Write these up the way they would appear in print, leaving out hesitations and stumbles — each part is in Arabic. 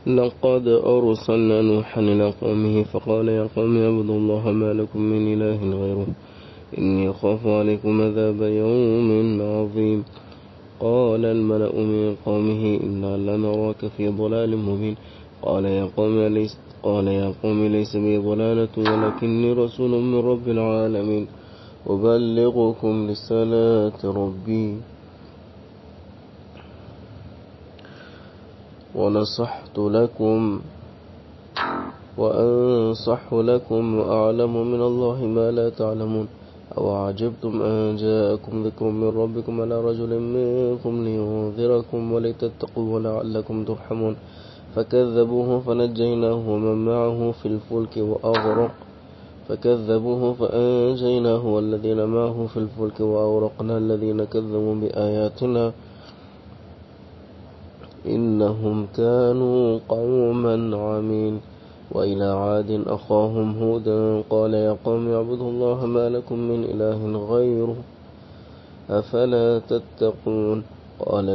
لقد أرسلنا نوحا إلى قومه فقال يا قوم اعبدوا الله ما لكم من إله غيره إني أخاف عليكم عذاب يوم عظيم. قال الملأ من قومه إنا لنراك في ضلال مبين. قال يا قوم ليس بي ضلالة ولكني رسول من رب العالمين أبلغكم رسالات ربي ونصحت لكم وأنصح لكم وأعلم من الله ما لا تعلمون. أو عجبتم أن جاءكم ذكر من ربكم على رجل منكم لينذركم ولتتقوا ولعلكم ترحمون. فكذبوه فنجيناه ومن معه في الفلك فأنجيناه والذين معه في الفلك وأغرقنا الذين كذبوا بآياتنا إنهم كانوا قوما عمين. وإلى عاد أخاهم هودا قال يا قوم اعبدوا الله ما لكم من إله غيره أفلا تتقون. قال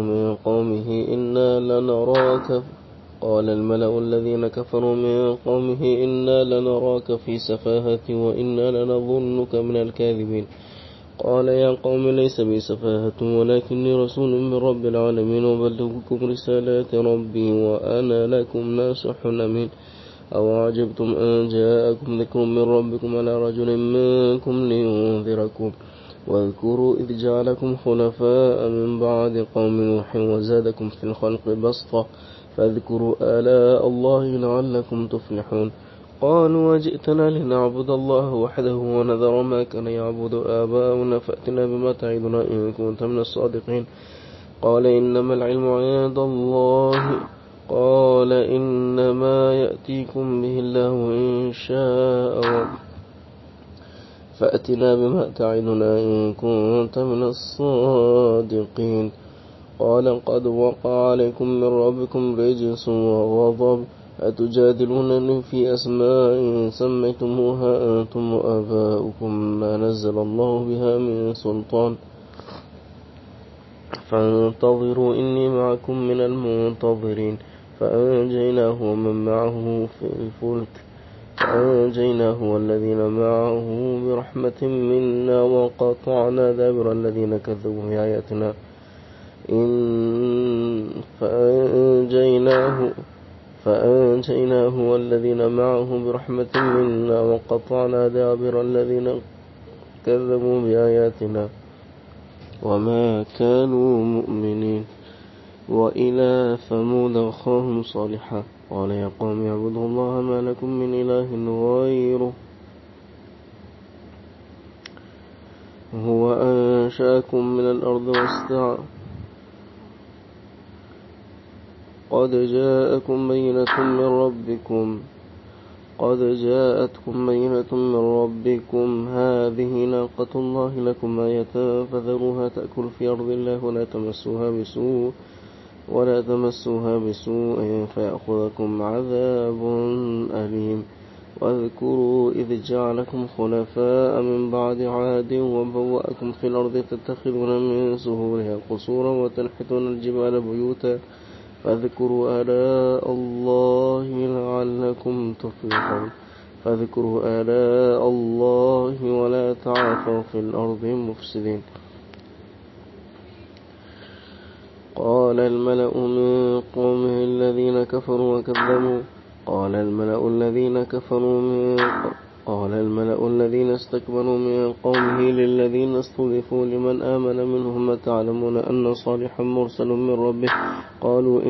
الملأ الذين كفروا من قومه إنا لنراك في سفاهة وإنا لنظنك من الكاذبين. قال يا قوم ليس بي سفاهة ولكني رسول من رب العالمين وبلغكم رسالات ربي وأنا لكم ناصح أمين. أو عجبتم أن جاءكم ذكر من ربكم على رجل منكم لينذركم واذكروا إذ جعلكم خلفاء من بعد قوم نوح وزادكم في الخلق بسطة فاذكروا آلاء الله لعلكم تفلحون. قالوا وجئتنا لنعبد الله وحده ونذر ما كان يعبد آباؤنا فأتنا بما تعدنا إن كنت من الصادقين. قال إنما العلم عند الله قال إنما يأتيكم به الله إن شاء فأتنا بما تعدنا إن كنت من الصادقين. قال قد وقع عليكم من ربكم رجس وغضب أتجادلونني في أسماء سميتموها أنتم وآباؤكم ما نزل الله بها من سلطان فانتظروا إني معكم من المنتظرين. فأنجيناه ومن معه في الفلك فأنجيناه والذين معه برحمة منا وقطعنا دابر الذين كذبوا بآياتنا فأنجيناه والذين معه برحمة منا وقطعنا دابر الذين كذبوا بآياتنا وما كانوا مؤمنين. وإلى ثمود أخاهم صالحا قال يا قوم اعبدوا الله ما لكم من إله غيره هو أنشأكم من الأرض قد جاءتكم بينة من ربكم هذه ناقة الله لكم آية فذروها تأكل في أرض الله ولا تمسوها بسوء فيأخذكم عذاب أليم. واذكروا إذ جعلكم خلفاء من بعد عاد وبوأكم في الأرض تتخذون من سهولها قصورا وتنحتون الجبال بيوتا فاذكروا آلاء الله لعلكم تفلحون. فاذكروا آلاء الله ولا تعثوا في الأرض مفسدين. قال الملأ من قومه الذين كفروا قال الملأ الذين استكبروا من قومه للذين استضعفوا لمن آمن منهم تعلمون أن صالحا مرسل من ربه قالوا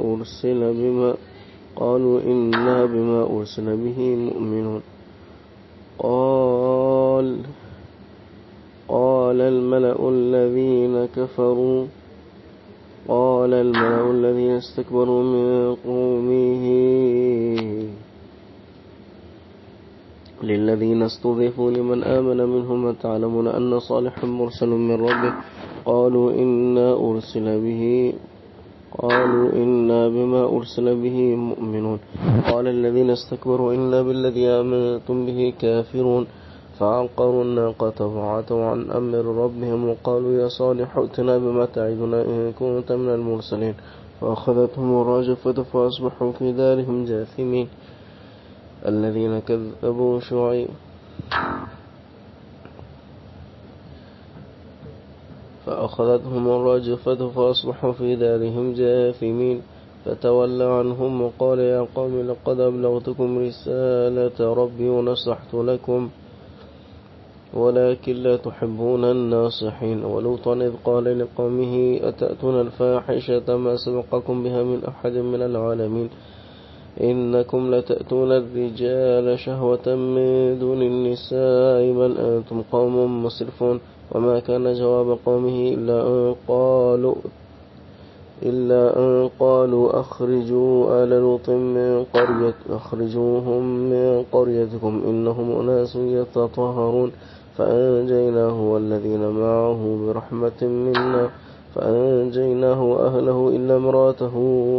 إنا بما أرسل به مؤمنون. قال الملأ الذين استكبروا من قومه للذين استضعفوا لمن آمن منهم تعلمون أن صالحا مرسل من ربه قالوا إنا بما أرسل به مؤمنون. قال الذين استكبروا إنا بالذي آمنتم به كافرون فعقروا الناقة فعتوا عن أمر ربهم وقالوا يا صالح ائتنا بما تعدنا إن كنت من المرسلين. فأخذتهم الرجفة فأصبحوا في دارهم جاثمين الذين كذبوا شعيب فأخذتهم الرجفة فأصبحوا في دارهم جاثمين فتولى عنهم وقال يا قوم لقد أبلغتكم رسالة ربي ونصحت لكم ولكن لا تحبون الناصحين ولوطا إذ قال لقومه أتأتون الفاحشة ما سبقكم بها من أحد من العالمين إنكم لتأتون الرجال شهوة من دون النساء بل أنتم قوم مسرفون وما كان جواب قومه إلا أن قالوا أخرجوهم من قريتكم إنهم أناس يتطهرون فأنجيناه والذين معه برحمة منا فأنجيناه وأهله إلا امرأته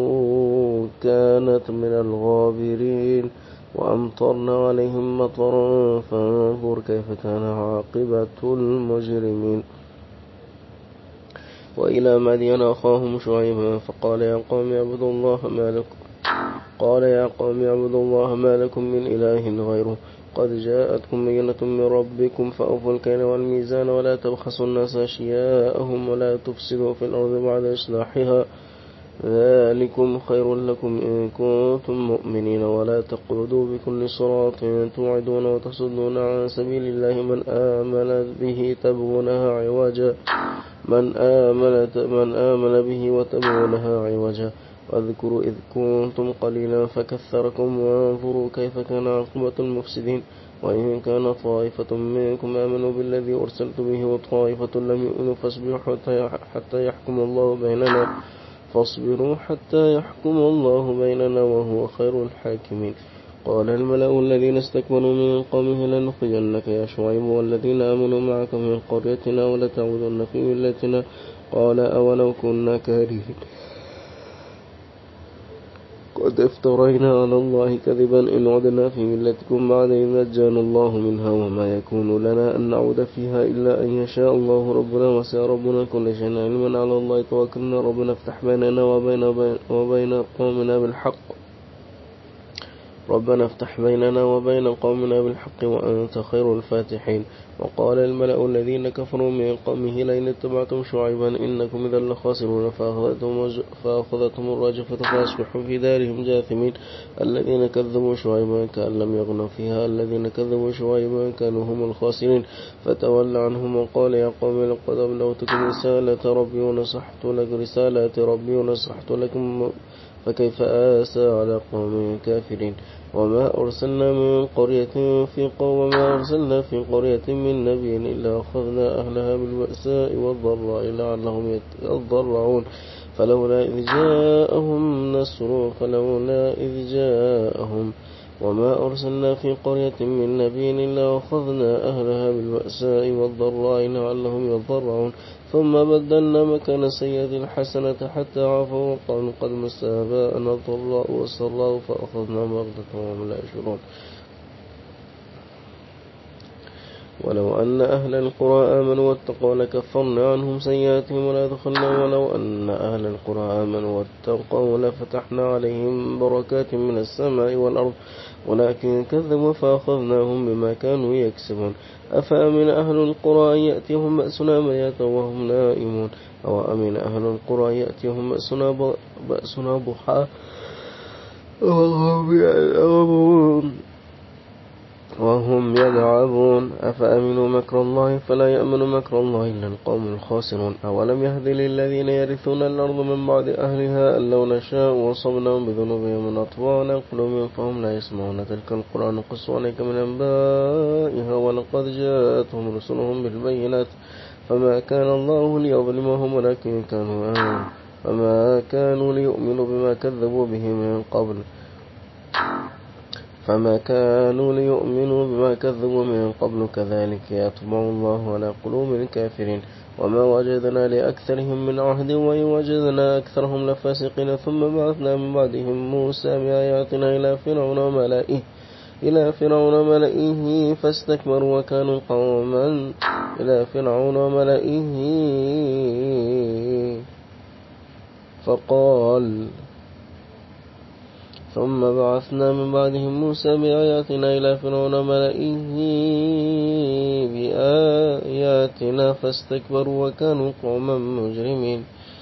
كانت من الغابرين وأمطرنا عليهم مطرا فانظر كيف كان عاقبة المجرمين وإلى مدين أخاهم شعيبا فقال يا قوم اعبدوا الله ما لكم من إله غيره قد جاءتكم بينة من ربكم فأوفوا الكيل والميزان ولا تبخسوا الناس أشياءهم ولا تفسدوا في الأرض بعد إصلاحها ذلكم خير لكم إن كنتم مؤمنين ولا تقعدوا بكل صراط توعدون وتصدون عن سبيل الله من آمن به تبغونها عوجا من آمن به وتبغونها عوجا واذكروا إذ كنتم قليلا فكثركم وانظروا كيف كان عاقبة المفسدين وإن كان طائفة منكم آمنوا بالذي أرسلت به وطائفة لم يؤمنوا فاصبروا حتى يحكم الله بيننا وهو خير الحاكمين قال الملأ الذين استكبروا من قومه لنخرجنك يا شعيب والذين آمنوا معك من قريتنا ولتعودن في ملتنا قال أولو كنا كارهين قد افترينا على الله كذبا إن عدنا في ملتكم بعد إذ نجانا الله منها وما يكون لنا أن نعود فيها إلا أن يشاء الله ربنا وسع ربنا كل شيء علما على الله توكلنا ربنا افتح بيننا وبين قومنا بالحق وأنت خير الفاتحين وقال الملأ الذين كفروا من قومه لئن اتبعتم شعيبا إنكم إذا لخاسرون فأخذتهم الرجفة فأصبحوا في دارهم جاثمين الذين كذبوا شعيبا كأن لم يغنوا فيها الذين كذبوا شعيبا كانوا هم الخاسرين فتولى عنهم وقال يا قوم لقد أبلغتكم رسالات ربي ونصحت لكم فكيف آسى على قوم كافرين وما أرسلنا في قرية من نبي إلا أخذنا أهلها بالبأساء والضراء لعلهم يضرعون فلولا إذ جاءهم وما أرسلنا في قرية من نبي إلا أخذنا أهلها بالبأساء والضراء لعلهم يضرعون ثم بدلنا مكان السيئة الحسنة حتى عفوا وقالوا قد مس آباءنا الضراء والسراء فأخذنا بغتة وهم لا يشعرون ولو أن أهل القرى آمنوا واتقوا لكفرنا عنهم سيئاتهم ولو أن أهل القرى آمنوا واتقوا لفتحنا عليهم بركات من السماء والأرض ولكن كذبوا فأخذناهم بما كانوا يكسبون أفأمن أهل القرى أن يأتيهم بأسنا بياتا وهم نائمون أو أمن أهل القرى يأتيهم بأسنا ضحى وهم يلعبون أفأمنوا مكر الله فلا يأمن مكر الله إلا القوم الخاسرون أولم يهد للذين يرثون الأرض من بعد أهلها أن لو نشاء وصبناهم بذنوبهم ونطبع على قلوبهم فهم لا يسمعون تلك القرآن نقص عليك من أنبائها ولقد جاءتهم رسلهم بالبينات فما كان الله ليظلمهم ولكن فما كانوا ليؤمنوا بما كذبوا به من قبل كذلك يطبع الله على قلوب الكافرين وما وجدنا لأكثرهم من عهد وإن وجدنا أكثرهم لفاسقين ثم بعثنا من بعدهم موسى بآياتنا إلى فرعون وملئه فاستكبروا وكانوا قوما فقال ثم بعثنا من بعدهم موسى بآياتنا إلى فرعون وملئه بآياتنا فاستكبروا وكانوا قوما مجرمين.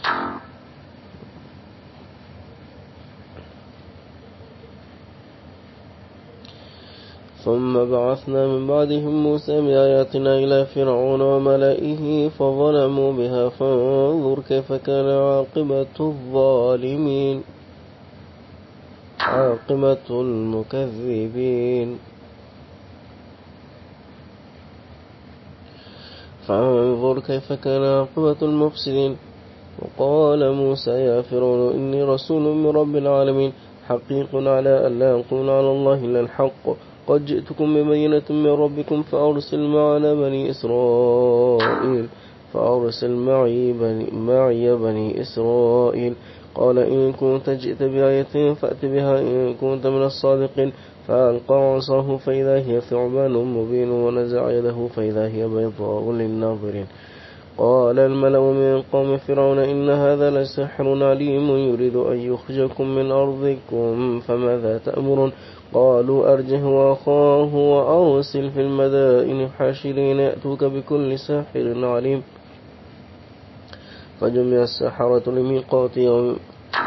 ثم بعثنا من بعدهم موسى بآياتنا إلى فرعون وملئه فظلموا بها فانظر كيف كان عاقبة الظالمين عاقبة المكذبين. فانظر كيف كان عاقبة المفسدين. وقال موسى يا فرعون إني رسول من رب العالمين حقيق على أن لا يقول على الله إلا الحق قد جئتكم ببينة من ربكم فأرسل معي بني إسرائيل. قال إن كنت جئت بآية فأت بها إن كنت من الصادقين. فألقى عصاه فإذا هي ثعبان مبين ونزع يده فإذا هي بيضاء للناظرين. قال الملأ من قوم فرعون إن هذا لساحر عليم يريد أن يخرجكم من أرضكم فماذا تأمرون. قالوا أرجه وأخاه وأرسل في المدائن حاشرين يأتوك بكل ساحر عليم. فجمع السحرة لميقات يوم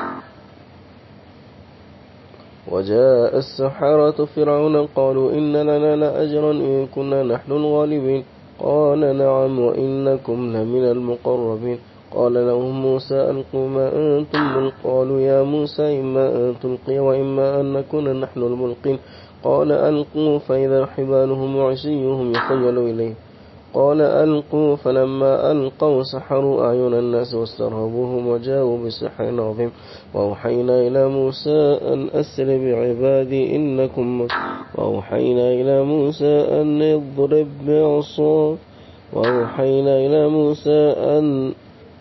وجاء السحرة فرعون قالوا إن لنا لأجرا إن كنا نحن الغالبين. قال نعم وإنكم لمن المقربين. قال لهم موسى ألقوا ما أنتم ملقون. قالوا يا موسى إما أن تلقي وإما أن نكون نحن الملقين. قال ألقوا فإذا حبالهم وعصيهم يخيل إليه. قال ألقوا فلما ألقوا سحروا أعين الناس واسترهبوهم وجاءوا بسحر عظيم. وأوحينا إلى موسى أن أسر بعبادي إنكم وأوحينا إلى موسى أن يضرب بعصاه وأوحينا إلى موسى أن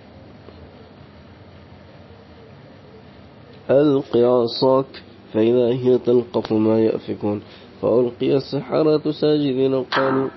ألق عصاك فإذا هي تلقف ما يأفكون. فألقي السحرة ساجدين قالوا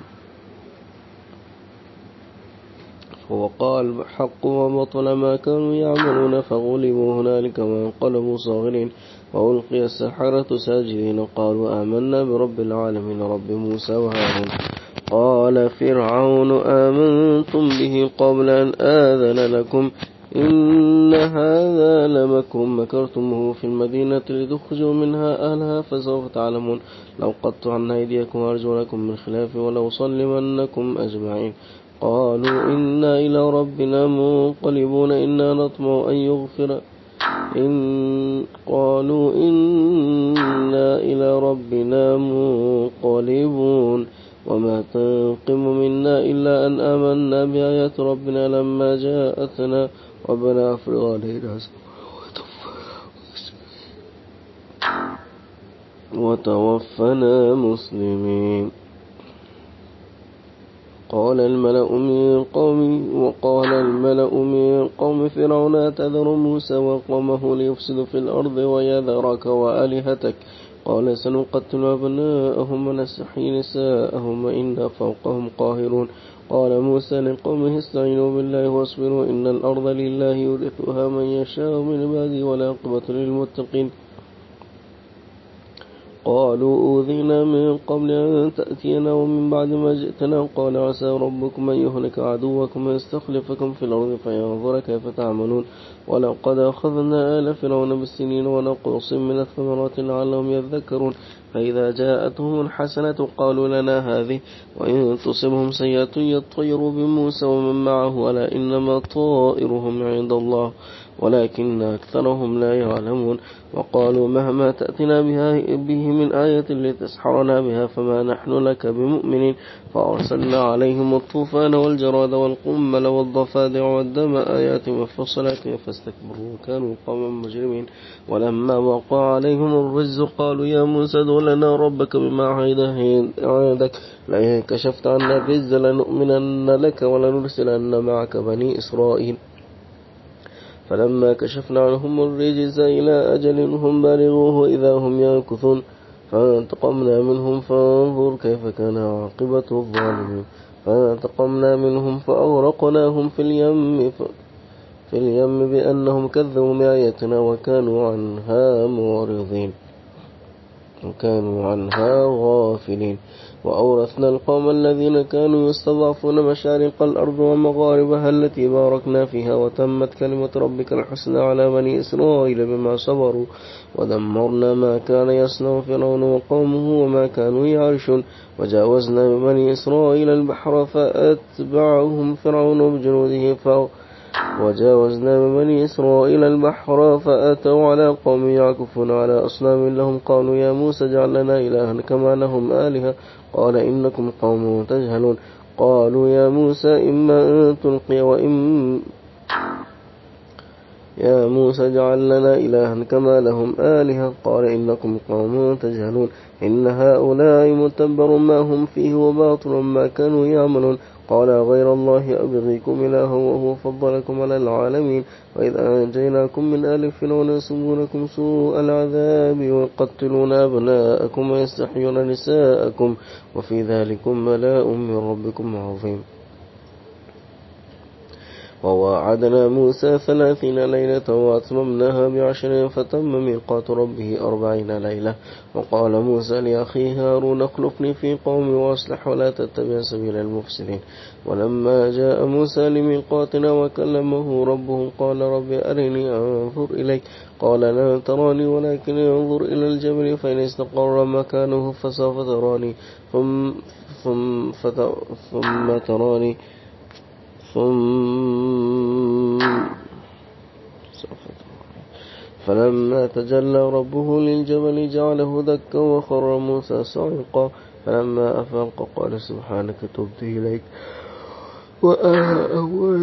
وقال الحق وبطل ما كانوا يعملون فغلبوا هنالك وانقلبوا صاغرين. وألقي السحرة ساجدين قالوا آمنا برب العالمين رب موسى وهارون. قال فرعون آمنتم به قبل أن آذن لكم إن هذا لمكر مكرتموه في المدينة لتخرجوا منها أهلها فسوف تعلمون. لو قطعن أيديكم وأرجلكم من خلاف ولو صلمنكم أجمعين. قالوا إنا إلى ربنا منقلبون إنا نطمع أن يغفر قالوا إنا إلى ربنا منقلبون وما تنقم منا إلا أن آمنا بآيات ربنا لما جاءتنا ربنا أفرغ علينا وتوفنا مسلمين. وقال الملأ من قوم فرعون أتذر موسى وقومه ليفسدوا في الأرض ويذرك وآلهتك. قال سنقتل أبناءهم ونستحيي نساءهم وإنا فوقهم قاهرون. قال موسى لقومه استعينوا بالله واصبروا إن الأرض لله يورثها من يشاء من عباده والعاقبة للمتقين. قالوا أوذينا من قبل أن تأتينا ومن بعد ما جئتنا. قال عسى ربكم أن يهلك عدوكم ويستخلفكم في الأرض فينظر كيف تعملون. ولقد أخذنا آل فرعون بالسنين ونقص من الثمرات لعلهم يذكرون. فإذا جاءتهم الحسنة قالوا لنا هذه وإن تصبهم سيئة يطيروا بموسى ومن معه ألا إنما طائرهم عند الله ولكن أكثرهم لا يعلمون. وقالوا مهما تأتنا به من آية لتسحرنا بها فما نحن لك بمؤمنين. فأرسلنا عليهم الطوفان والجراد والقمل والضفادع والدم آيات مفصلات فاستكبروا وكانوا قوما مجرمين. ولما وقع عليهم الرجز قالوا يا موسى ادع لنا ربك بما عهدك لئن كشفت عنا الرجز لنؤمنن لك ولنرسلن معك بني إسرائيل. فلما كشفنا عنهم الرجز إلى أجل هم بالغوه إذا هم ينكثون. فانتقمنا منهم فانظر كيف كان عاقبة الظالمين. فانتقمنا منهم فأغرقناهم في اليم في اليم بأنهم كذبوا بآياتنا وكانوا عنها غافلين. وأورثنا القوم الذين كانوا يستضعفون مشارق الأرض ومغاربها التي باركنا فيها وتمت كلمة ربك الحسنى على بني إسرائيل بما صبروا ودمرنا ما كان يصنع فرعون وقومه وما كانوا يعرشون. وجاوزنا ببني إسرائيل البحر فأتبعهم فرعون بجنوده فأتوا على قوم يعكفون على أصنام لهم قالوا يا موسى اجعل لنا إلها كما لهم آلهة قال إنكم قوم تجهلون. قالوا يا موسى إما أن تلقي يا موسى اجعل لنا إلها كما لهم آلهة قال إنكم قوم تجهلون. إن هؤلاء متبر ما هم فيه وباطل ما كانوا يعملون. قال غير الله أبغيكم إلها وهو فضلكم على العالمين. وإذا أنجيناكم من آل فرعون يسومونكم سوء العذاب ويقتلون أبناءكم ويستحيون نساءكم وفي ذلكم بلاء من ربكم عظيم. وواعدنا موسى 30 ليلة وأتممناها ب10 فتم ميقات ربه 40 ليلة. وقال موسى لأخيه هارون اخلفني في قومي وأصلح ولا تتبع سبيل المفسدين. ولما جاء موسى لميقاتنا وكلمه ربه قال رب أرني أنظر إليك قال لا تراني ولكن انظر إلى الجبل فإن استقر مكانه فسوف تراني ثم تراني فلما تجلى ربه للجبل جعله دكا وخر موسى صعقا. فلما أفاق قال سبحانك تبت إليك وأنا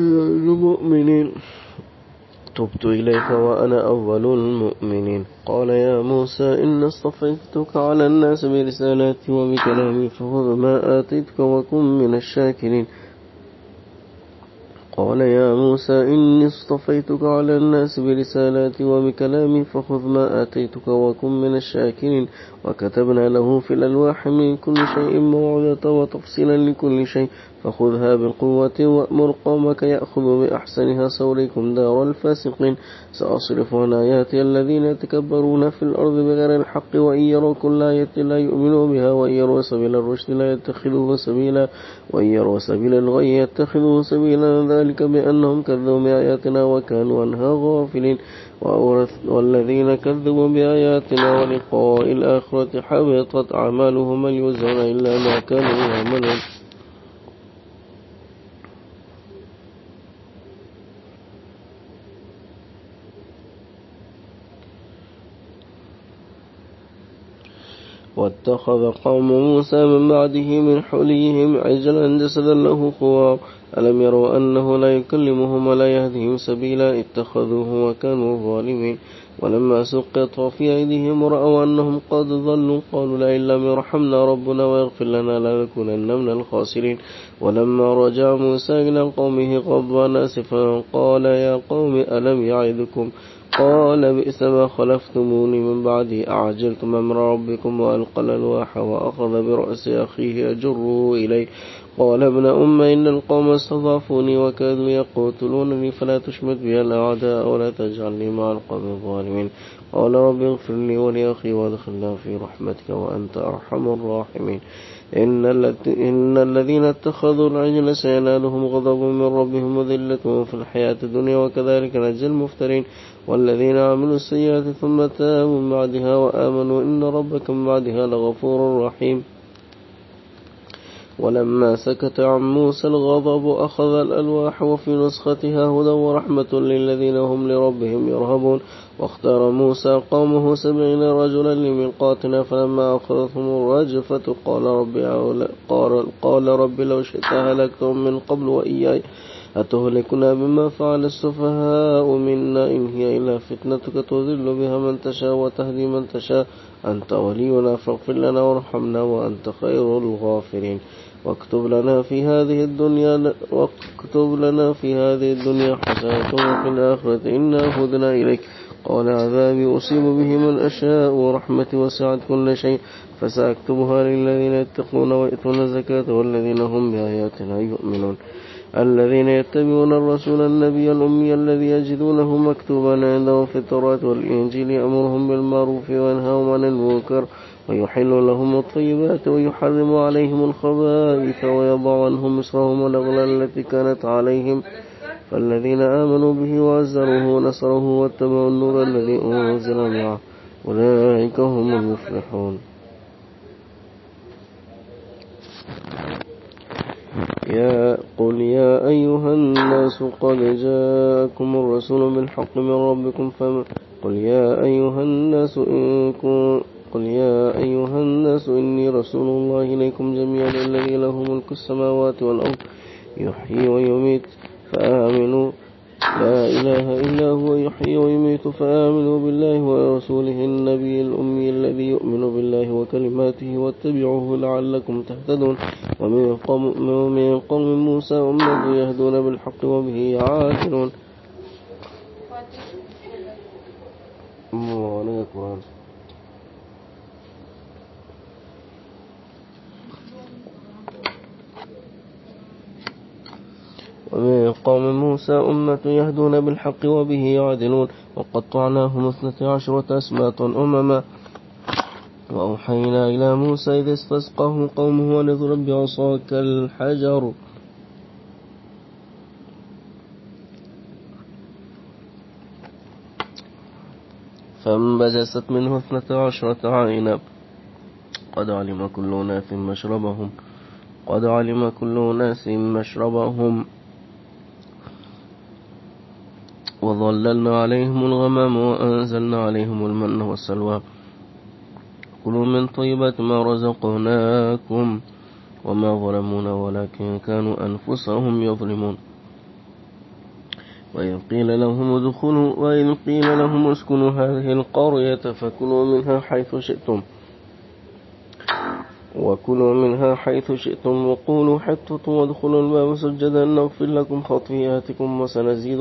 أول المؤمنين. قال يا موسى إن اصطفيتك على الناس برسالاتي وبكلامي فخذ ما آتيتك وكن من الشاكرين. قال يا موسى إني اصطفيتك على الناس برسالاتي وبكلامي فخذ ما آتيتك وكن من الشاكرين. وكتبنا له في الألواح من كل شيء موعظة وتفصيلا لكل شيء فخذها بقوة وأمر قومك يأخذوا بأحسنها سأريكم دار الفاسقين. سأصرف عن آياتي الذين يتكبرون في الأرض بغير الحق وإن يروا كل آية لا يؤمنوا بها وإن يروا سبيل الرشد لا يتخذوه سبيلا وإن يروا سبيل الغي يتخذوه سبيلا ذلك بأنهم كذبوا بآياتنا وكانوا عنها غافلين. والذين كذبوا بآياتنا ولقاء الآخرة حبطت أعمالهم هل يجزون إلا ما كانوا يعملون. واتخذ قوم موسى من بعده من حليهم عجلا جسدا له خوار ألم يروا أنه لا يكلمهم ولا يهديهم سبيلا اتخذوه وكانوا ظالمين. ولما سقط في أيديهم رأوا أنهم قد ضلوا قالوا لئن لم يرحمنا ربنا ويغفر لنا لنكونن من الخاسرين. ولما رجع موسى إلى قومه غضبان آسفا قال يا قوم ألم يعظكم قال بئس ما خلفتموني من بعدي أعجلتم أمر ربكم وألقى الألواح وأخذ برأس أخيه يجره إليه قال ابن أم إن القوم استضعفوني وكادوا يقتلونني فلا تشمت بي الأعداء ولا تجعلني مع القوم الظالمين. قال رب اغفر لي ولأخي وادخلنا في رحمتك وأنت أرحم الراحمين. إن الذين اتخذوا العجل سينالهم غضب من ربهم وذلة في الحياة الدنيا وكذلك نجزي المفترين. والذين عملوا السيئات ثم تابوا من بعدها وآمنوا إن ربك من بعدها لغفور رحيم. ولما سكت عن موسى الغضب أخذ الألواح وفي نسختها هدى ورحمة للذين هم لربهم يرهبون. واختار موسى قومه 70 رجلا لميقاتنا فلما أخذتهم الرجفة قال رب لو شئت هلكتهم من قبل وإياي أتهلكنا بما فعل السفهاء منا إن هي إلا فتنتك تضل بها من تشاء وتهدي من تشاء أنت ولينا فاغفر لنا وارحمنا وأنت خير الغافرين. واكتب لنا في هذه الدنيا حسنة وفي الآخرة إنا هدنا إليك. قال عذابي أصيب به من أشاء ورحمتي وسعت كل شيء فسأكتبها للذين يتقون ويؤتون الزكاة والذين هم بآياتنا يؤمنون. الذين يتبعون الرسول النبي الأمي الذي يجدونه مكتوبا عندهم في التوراة والإنجيل يأمرهم بالمعروف وينهاهم عن المنكر ويحل لهم الطيبات ويحرم عليهم الخبائث ويضع عنهم إصرهم والأغلال التي كانت عليهم فالذين آمنوا به وعزروه ونصروه واتبعوا النور الذي أنزل معه أولئك هم المفلحون. قل يا أيها الناس قد جاءكم الرسول بالحق من ربكم قل يا أيها الناس إني رسول الله إليكم جميعا الذي له ملك السماوات والأرض يحيي ويميت فآمنوا لا إله إلا هو يحيي ويميت فآمنوا بالله ورسوله النبي الأمي الذي يؤمن بالله وكلماته واتبعوه لعلكم تهتدون. ومن قوم موسى أمة يهدون بالحق وبه يعادلون. ومن قوم موسى أمة يهدون بالحق وبه يعدلون وقطعناهم 12 أسباطا أمما وأوحينا إلى موسى إذ استسقاه قومه أن اضرب بعصاك الحجر فانبجست منه 12 عينا قد علم كل أناس مشربهم وظللنا عليهم الغمام وأنزلنا عليهم المن والسلوى كلوا من طيبات ما رزقناكم وما ظلمونا ولكن كانوا أنفسهم يظلمون. وإذ قيل لهم اسكنوا هذه القرية فكلوا منها حيث شئتم وقولوا حطة وادخلوا الباب سجدا نغفر لكم خطيئاتكم وسنزيد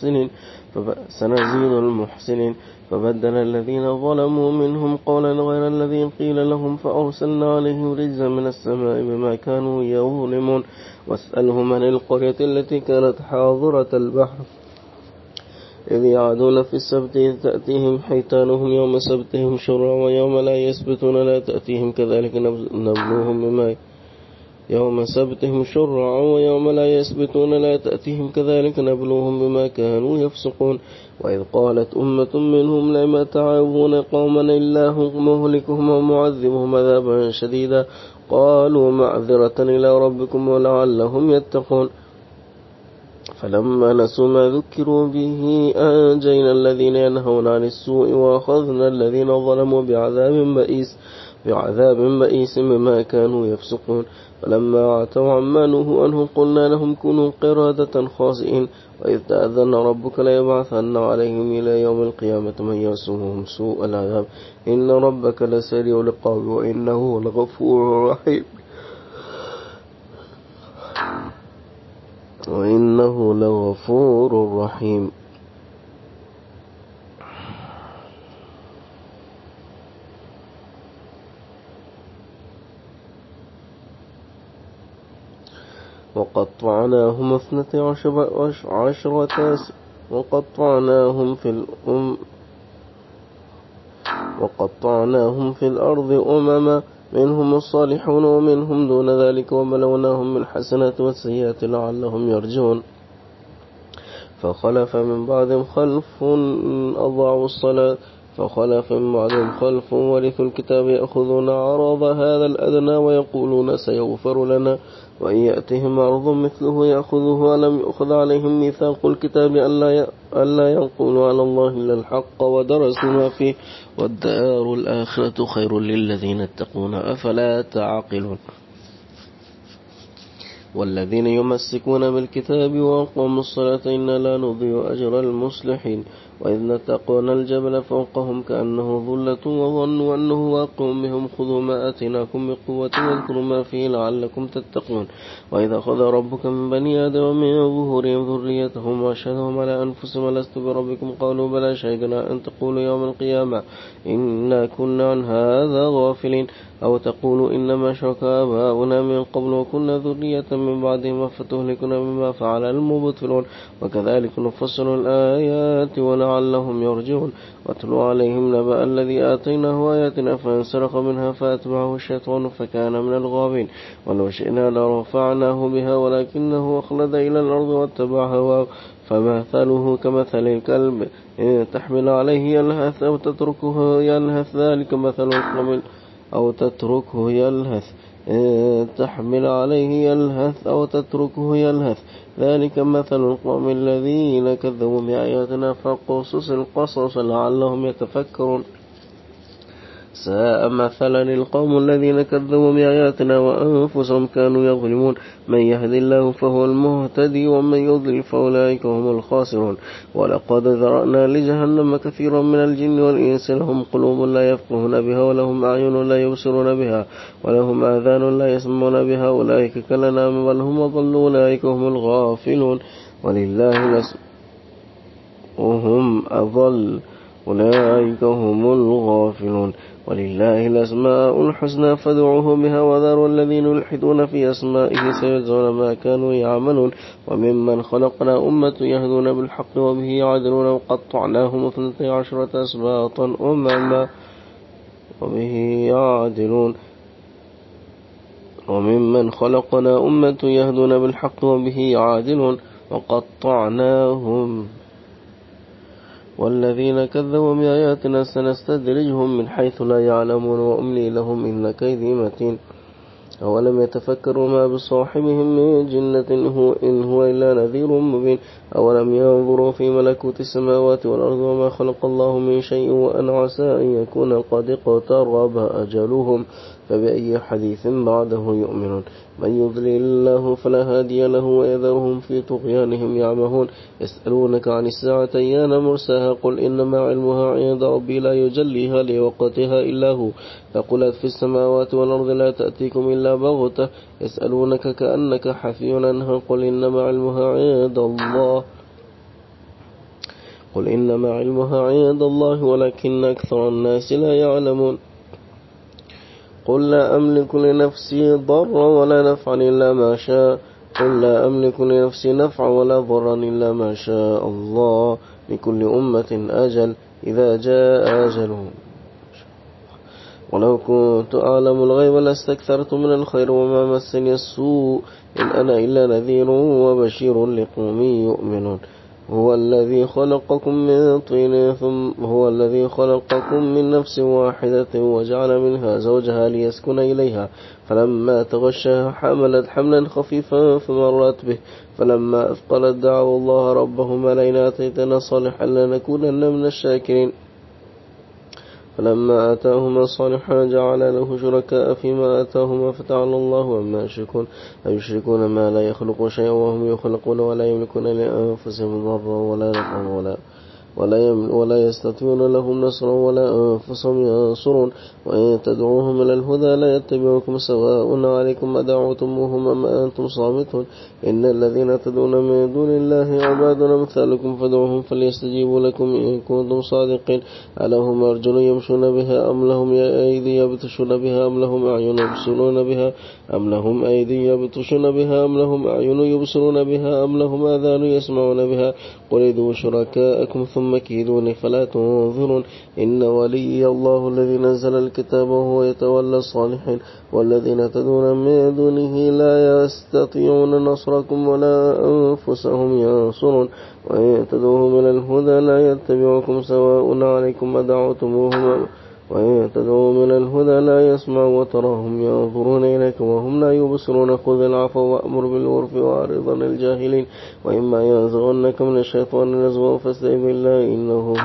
المحسنين فبدل الذين ظلموا منهم قولا غير الذي قيل لهم فأرسلنا عليهم رجزا من السماء بما كانوا يظلمون. واسألهم عن القرية التي كانت حاضرة البحر إذ يعدون في السبت إذ تأتيهم حيتانهم يوم سبتهم شرعا ويوم لا يسبتون لا تأتيهم كذلك نبلوهم بما كانوا يفسقون. وإذ قالت أمة منهم لما تعظون قوما الله مهلكهم ومعذبهم عذابا شديدا قالوا معذرة إلى ربكم ولعلهم يتقون. فلما نسوا ما ذكروا به أنجينا الذين ينهون عن السوء وأخذنا الذين ظلموا بعذاب بئيس بما كانوا يفسقون. فلما عتوا عما نهوا عنه قلنا لهم كونوا قردة خاسئين. وإذ تأذن ربك ليبعثن عليهم إلى يوم القيامة من يسومهم سوء العذاب إن ربك لسريع العقاب وإنه لغفور رحيم. وقطعناهم في الأرض أمما منهم الصالحون ومنهم دون ذلك وبلوناهم بالحسنات والسيئات لعلهم يرجعون. فخلف من بعدهم خلف ورثوا الكتاب يأخذون عرض هذا الأدنى ويقولون سيغفر لنا وإن يأتهم عرض مثله يأخذه ألم يؤخذ عليهم ميثاق الكتاب ألا يقولوا على الله إلا الحق ودرسوا ما فيه والدار الآخرة خير للذين اتقون أفلا تعقلون. والذين يمسكون بالكتاب وأقاموا الصلاة إنا لا نضيع أجر المصلحين. وإذ نتقنا الجبل فوقهم كأنه ظلة وظنوا أنه واقع بهم خذوا ما آتيناكم بقوة واذكروا ما فيه لعلكم تتقون. وإذا أخذ ربك من بني آدم من ظهورهم ذريتهم وأشهدهم على أنفسهم ألست بربكم قالوا بلى شهدنا أن تقولوا يوم القيامة إنا كنا عن هذا غافلين. أو تقولوا إنما أشرك آباؤنا من قبل وكنا ذرية من بعدهم فتهلكنا بما فعل المبطلون وكذلك نفصل الآيات ولعلهم يرجعون واتلو عليهم نبأ الذي آتيناه آياتنا فانسلخ منها فأتبعه الشيطان فكان من الغاوين ولو شئنا لرفعناه بها ولكنه أخلد إلى الأرض واتبع هواه فمثله كمثل الكلب إن تحمل عليه يلهث أو تتركه يلهث ذلك مثل القوم أو تتركه يلهث إن تحمل عليه يلهث أو تتركه يلهث ذلك مثل القوم الذين كذبوا بآياتنا فقصص القصص لعلهم يتفكرون ساء مثلا القوم الذين كذبوا بآياتنا وأنفسهم كانوا يظلمون من يهد الله فهو المهتدي ومن يضلل فأولئك هم الخاسرون ولقد ذرأنا لجهنم كثيرا من الجن والإنس لهم قلوب لا يفقهون بها ولهم أعين لا يبصرون بها ولهم آذان لا يسمعون بها أولئك كالأنعام بل هم أضل أولئك هم الغافلون ولله الأسماء الحسنى فادعوه بها وذروا الذين يلحدون في أسمائه سيجزون ما كانوا يعملون وممن خلقنا أمة يهدون بالحق وبه يعدلون وقطعناهم 12 أسباطا أمما وبه يعدلون وممن خلقنا أمة يهدون بالحق وبه يعدلون وقطعناهم والذين كذبوا بآياتنا سنستدرجهم من حيث لا يعلمون وأملي لهم إن كيدي متين أولم يتفكروا ما بصاحبهم من جنة إن هو إلا نذير مبين أولم ينظروا في ملكوت السماوات والأرض وما خلق الله من شيء وأن عسى أن يكون قد اقترب أجلهم فبأي حديث بعده يؤمنون من يضلل الله فلا هادي له ويذرهم في طغيانهم يعمهون يسألونك عن الساعة أيان مرساها قل إنما علمها عند ربي لا يجليها لوقتها إلا هو فقلت في السماوات والأرض لا تأتيكم إلا بغتة يسألونك كأنك حفي عنها قل إنما علمها عند الله ولكن أكثر الناس لا يعلمون قل لا أملك لنفسي ضرا ولا نفعا إلا ما شاء قل لا أملك لنفسي نفعا ولا ضرا إلا ما شاء الله لكل أمة أجل إذا جاء أجلهم ولو كنت أعلم الغيب لاستكثرت من الخير وما مسني السوء إن أنا إلا نذير وبشير لقوم يؤمنون هو الذي خلقكم من نفس واحدة وجعل منها زوجها ليسكن إليها فلما تغشاها حملت حملا خفيفا فمرت به فلما أثقلت دعوا الله ربهما لئن آتيتنا صالحا لنكونن من الشاكرين فلما آتاهما صالحا جعل له شركاء فيما آتاهما فتعالى الله عما يشركون ما لا يخلق شيئا وهم يخلقون ولا يملكون لأنفسهم ضرا ولا نفعا ولا يستطيعون لهم نصرا ولا أنفسهم ينصرون وإن تدعوهم إلى الهدى لا يتبعكم سواء عليكم أدعوتموهم أم أنتم صامتون إن الذين تدعون من دون الله عباد أمثالكم فادعوهم فليستجيبوا لكم إن كنتم صادقين ألهم أرجل يمشون بها أم لهم أيدي يبطشون بها أم لهم أعين يبصرون بها أم لهم أيدي يبطشون بها أم لهم أعين يبصرون بها أم لهم آذان يسمعون بها قل ادعوا شركاءكم ثم كيدوني فلا تنظرون إن ولي الله الذي نزل الكتاب وهو يتولى الصالحين والذين تدعون من دونه لا يستطيعون نصركم ولا أنفسهم ينصرون وإن تدعوهم إلى الهدى لا يتبعكم سواء عليكم أدعوتموهم وإن تدعوهم إلى الهدى لا يسمعوا وتراهم ينظرون إليك وهم لا يبصرون خذ العفو وأمر بالعرف وأعرض عن الجاهلين وإما ينزغنك من الشيطان نزغ فاستعذ بالله إنه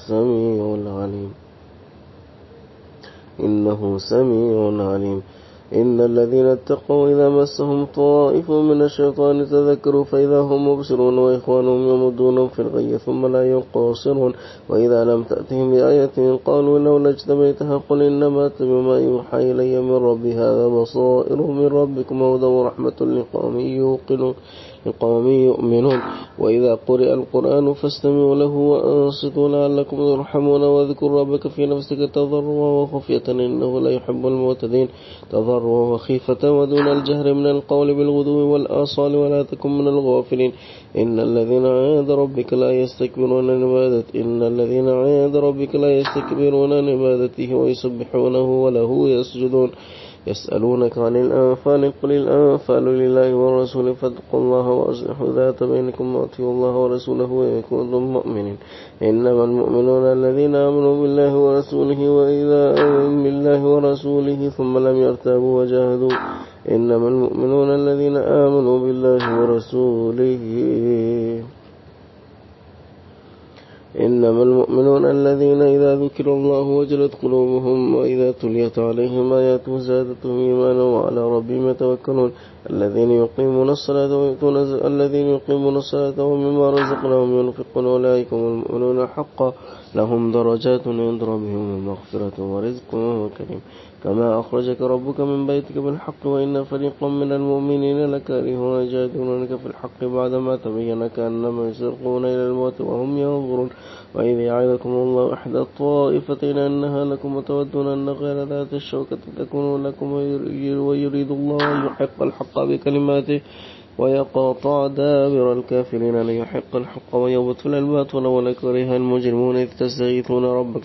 سميع عليم إن الذين اتقوا إذا مسهم طائف من الشيطان تذكروا فإذا هم مبصرون وإخوانهم يمدون في الغي ثم لا يقاصرون وإذا لم تأتهم بآية قالوا لولا اجتبيتها قل إنما أتبع ما يوحى إلي من ربي هذا بصائر من ربكم وهدى ورحمة لقوم يوقنون لقوم يؤمنون وإذا قرئ القرآن فاستمعوا له وأنصتوا لعلكم ترحمون واذكر ربك في نفسك تضرعا وخفية إنه لا يحب المعتدين تضرعا وخيفة ودون الجهر من القول بالغدو والآصال ولا تكن من الغافلين إن الذين عند ربك لا يستكبرون عن عبادته ويسبحونه وله يسجدون يسألونك عن الأنفال قل الأنفال لله والرسول فاتقوا الله وأصلحوا ذات بينكم وأطيعوا الله ورسوله إن كنتم مؤمنين إنما المؤمنون الذين آمنوا بالله ورسوله ثم لم يرتابوا وجاهدوا إنما المؤمنون الذين آمنوا بالله ورسوله إنما المؤمنون الذين إذا ذكر الله وجلت قلوبهم وإذا تليت عليهم آياته زادتهم إيمانا وعلى ربهم يتوكلون الذين يقيمون الصلاة ومما رزقناهم ينفقون أولئك هم المؤمنون حقا لهم درجات عند ربهم ومغفرة ورزق كريم كما أخرجك ربك من بيتك بالحق وإن فريقا من المؤمنين لكارهون يجادلونك في الحق بعدما تبين كأنما يسرقون إلى الموت وهم ينظرون وإذ يعظكم الله إحدى الطائفتين أنها لكم وتودون أن غير ذات الشوكة تكون لكم ويريد الله أن يحق الحق بكلماته ويقطع دابر الكافرين ليحق الحق ويبطل الباطل ولو كره المجرمون إذ تستغيثون ربكم